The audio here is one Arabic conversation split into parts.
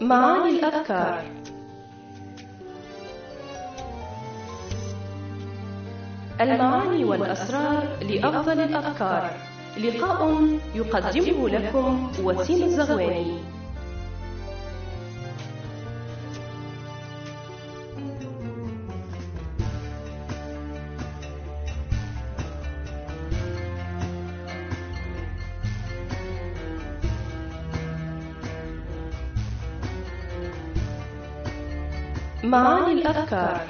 معاني الأفكار. المعاني والأسرار لأفضل الأفكار. لقاء يقدمه لكم وسيم الزغواني. معاني الأفكار.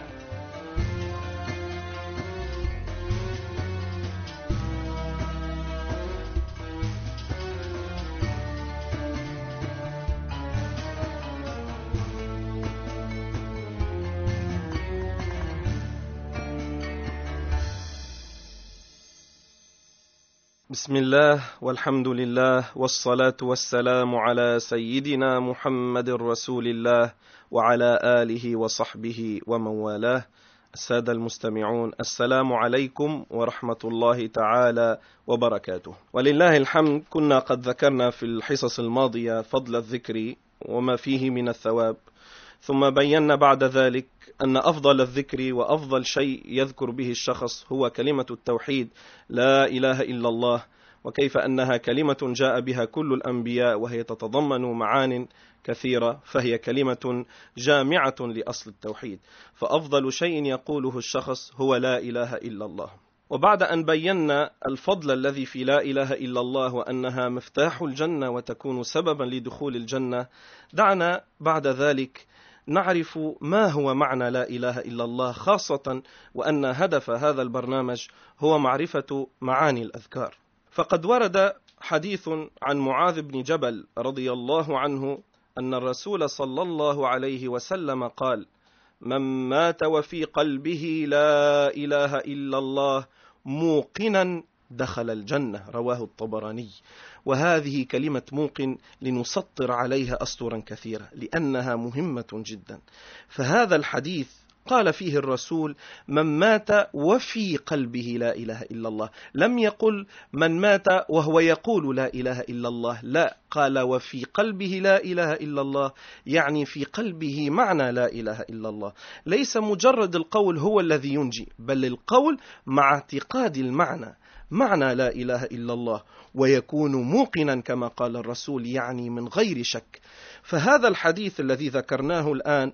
بسم الله والحمد لله والصلاة والسلام على سيدنا محمد رسول الله وعلى آله وصحبه ومن والاه. السادة المستمعون، السلام عليكم ورحمة الله تعالى وبركاته. ولله الحمد، كنا قد ذكرنا في الحصص الماضية فضل الذكر وما فيه من الثواب، ثم بينا بعد ذلك أن أفضل الذكر وأفضل شيء يذكر به الشخص هو كلمة التوحيد لا إله إلا الله، وكيف أنها كلمة جاء بها كل الأنبياء، وهي تتضمن معان كثيرة، فهي كلمة جامعة لأصل التوحيد. فأفضل شيء يقوله الشخص هو لا إله إلا الله. وبعد أن بينا الفضل الذي في لا إله إلا الله وأنها مفتاح الجنة وتكون سببا لدخول الجنة، دعنا بعد ذلك نعرف ما هو معنى لا إله إلا الله، خاصة وأن هدف هذا البرنامج هو معرفة معاني الأذكار. فقد ورد حديث عن معاذ بن جبل رضي الله عنه أن الرسول صلى الله عليه وسلم قال: من مات وفي قلبه لا إله إلا الله موقنا دخل الجنة، رواه الطبراني. وهذه كلمة موقن لنسطر عليها أسطرا كثيرة لأنها مهمة جدا. فهذا الحديث قال فيه الرسول: من مات وفي قلبه لا إله إلا الله، لم يقل من مات وهو يقول لا إله إلا الله، لا، قال وفي قلبه لا إله إلا الله، يعني في قلبه معنى لا إله إلا الله. ليس مجرد القول هو الذي ينجي، بل القول مع اعتقاد المعنى، معنى لا إله إلا الله، ويكون موقنا كما قال الرسول، يعني من غير شك. فهذا الحديث الذي ذكرناه الآن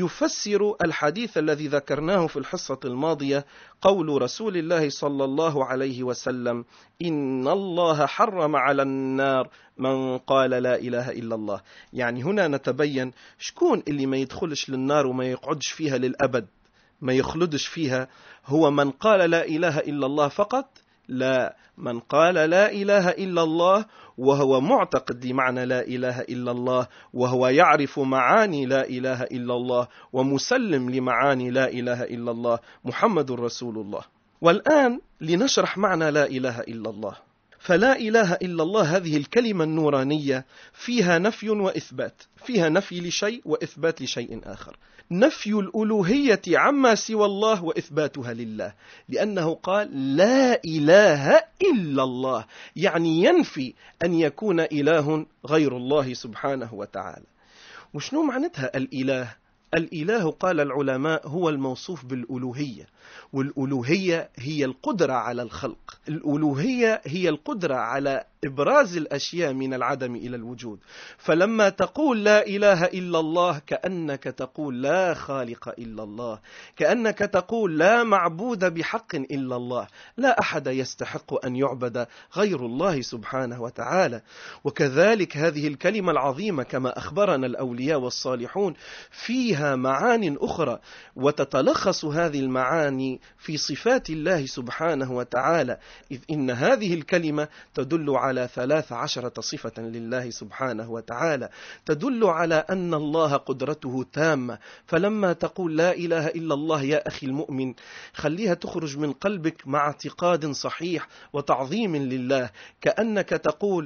يفسر الحديث الذي ذكرناه في الحصة الماضية، قول رسول الله صلى الله عليه وسلم: إن الله حرم على النار من قال لا إله إلا الله. يعني هنا نتبين شكون اللي ما يدخلش للنار وما يقعدش فيها للأبد، ما يخلدش فيها، هو من قال لا إله إلا الله فقط؟ لا، من قال لا إله إلا الله وهو معتقد لمعنى لا إله إلا الله، وهو يعرف معاني لا إله إلا الله ومسلم لمعاني لا إله إلا الله، محمد رسول الله. والآن لنشرح معنى لا إله إلا الله. فلا إله إلا الله هذه الكلمة النورانية فيها نفي وإثبات، فيها نفي لشيء وإثبات لشيء آخر. نفي الألوهية عما سوى الله وإثباتها لله، لأنه قال لا إله إلا الله، يعني ينفي أن يكون إله غير الله سبحانه وتعالى. وشنو معناتها الإله؟ الإله قال العلماء هو الموصوف بالألوهية، والألوهية هي القدرة على الخلق، الألوهية هي القدرة على إبراز الأشياء من العدم إلى الوجود. فلما تقول لا إله إلا الله كأنك تقول لا خالق إلا الله، كأنك تقول لا معبود بحق إلا الله، لا أحد يستحق أن يعبد غير الله سبحانه وتعالى. وكذلك هذه الكلمة العظيمة كما أخبرنا الأولياء والصالحون فيها معان أخرى، وتتلخص هذه المعاني في صفات الله سبحانه وتعالى، إذ إن هذه الكلمة تدل على 13 صفة لله سبحانه وتعالى، تدل على أن الله قدرته تامة. فلما تقول لا إله إلا الله يا أخي المؤمن، خليها تخرج من قلبك مع اعتقاد صحيح وتعظيم لله، كأنك تقول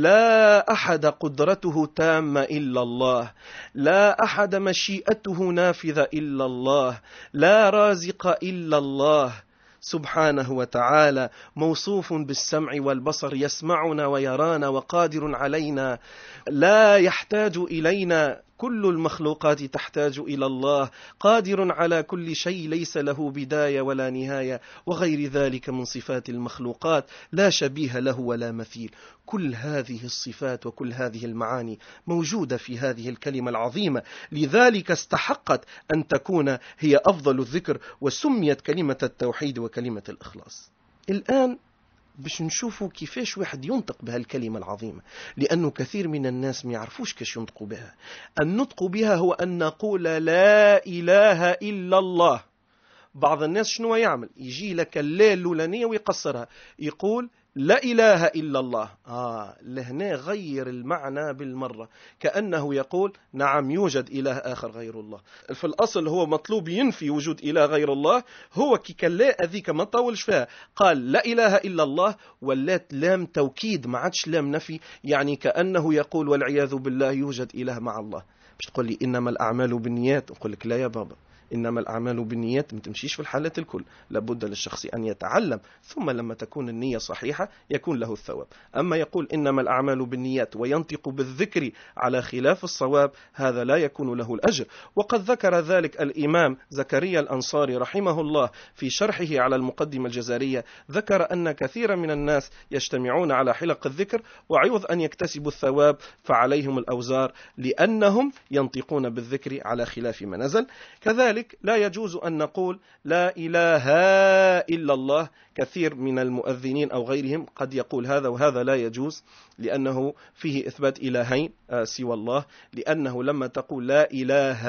لا أحد قدرته تامة إلا الله، لا أحد مشيئته نافذة إلا الله، لا رازق إلا الله سبحانه وتعالى، موصوف بالسمع والبصر، يسمعنا ويرانا وقادر علينا، لا يحتاج إلينا كل المخلوقات تحتاج إلى الله، قادر على كل شيء، ليس له بداية ولا نهاية، وغير ذلك من صفات المخلوقات، لا شبيه له ولا مثيل. كل هذه الصفات وكل هذه المعاني موجودة في هذه الكلمة العظيمة، لذلك استحقت أن تكون هي أفضل الذكر، وسميت كلمة التوحيد وكلمة الإخلاص. الآن باش نشوفوا كيفاش واحد ينطق بهالكلمة العظيمة، لأنه كثير من الناس ما يعرفوش كيش ينطقوا بها. النطق بها هو أن نقول لا إله إلا الله. بعض الناس شنو يعمل؟ يجي لك الليل اللولانية ويقصرها، يقول لا إله إلا الله. لهنا غير المعنى بالمرة، كأنه يقول نعم يوجد إله آخر غير الله. في الأصل هو مطلوب ينفي وجود إله غير الله. هو كي كلا أذيك ما طولش فيها، قال لا إله إلا الله، ولات لام توكيد ما عادش لام نفي، يعني كأنه يقول والعياذ بالله يوجد إله مع الله. مش تقول لي إنما الأعمال بالنيات، أقول لك لا يا بابا، إنما الأعمال بالنيات ما تمشيش في الحالات الكل، لابد للشخص أن يتعلم، ثم لما تكون النية صحيحة يكون له الثواب. أما يقول إنما الأعمال بالنيات وينطق بالذكر على خلاف الصواب، هذا لا يكون له الأجر. وقد ذكر ذلك الإمام زكريا الأنصاري رحمه الله في شرحه على المقدمة الجزرية، ذكر أن كثيرا من الناس يجتمعون على حلق الذكر، وعوض أن يكتسبوا الثواب فعليهم الأوزار، لأنهم ينطقون بالذكر على خلاف ما نزل. كذلك لا يجوز أن نقول لا إله إلا الله. كثير من المؤذنين أو غيرهم قد يقول هذا، وهذا لا يجوز، لأنه فيه إثبات إلهين سوى الله. لأنه لما تقول لا إله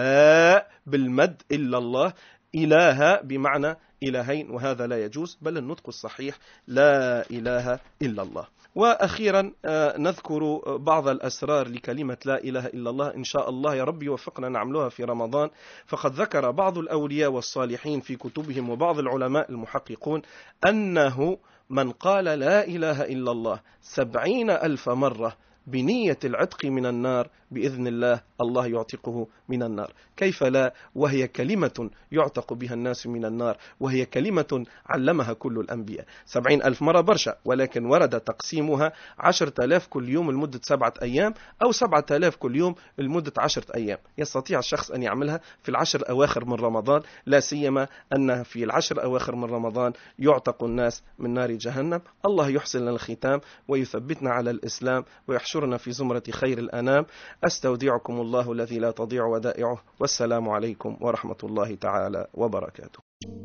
بالمد إلا الله، إله بمعنى إلهين، وهذا لا يجوز، بل النطق الصحيح لا إله إلا الله. وأخيرا نذكر بعض الأسرار لكلمة لا إله إلا الله، إن شاء الله يا رب يوفقنا نعملها في رمضان. فقد ذكر بعض الأولياء والصالحين في كتبهم وبعض العلماء المحققون أنه من قال لا إله إلا الله 70,000 مرة بنية العتق من النار، بإذن الله الله يعتقه من النار. كيف لا، وهي كلمة يعتق بها الناس من النار، وهي كلمة علمها كل الأنبياء. 70,000 مرة برشا، ولكن ورد تقسيمها 10,000 كل يوم لمدة 7 أيام، أو 7,000 كل يوم لمدة 10 أيام. يستطيع الشخص أن يعملها في 10 أواخر من رمضان، لا سيما أن في 10 أواخر من رمضان يعتق الناس من نار جهنم. الله يحسن لنا الختام ويثبتنا على الإسلام ويحشرنا في زمرة خير الأنام. أستودعكم الله الذي لا تضيع ودائعه، والسلام عليكم ورحمة الله تعالى وبركاته.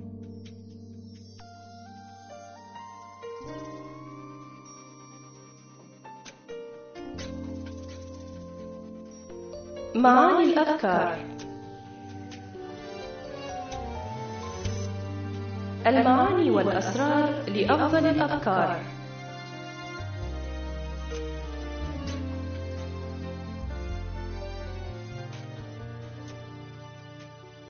معاني الأذكار. المعاني والأسرار لأفضل الأذكار.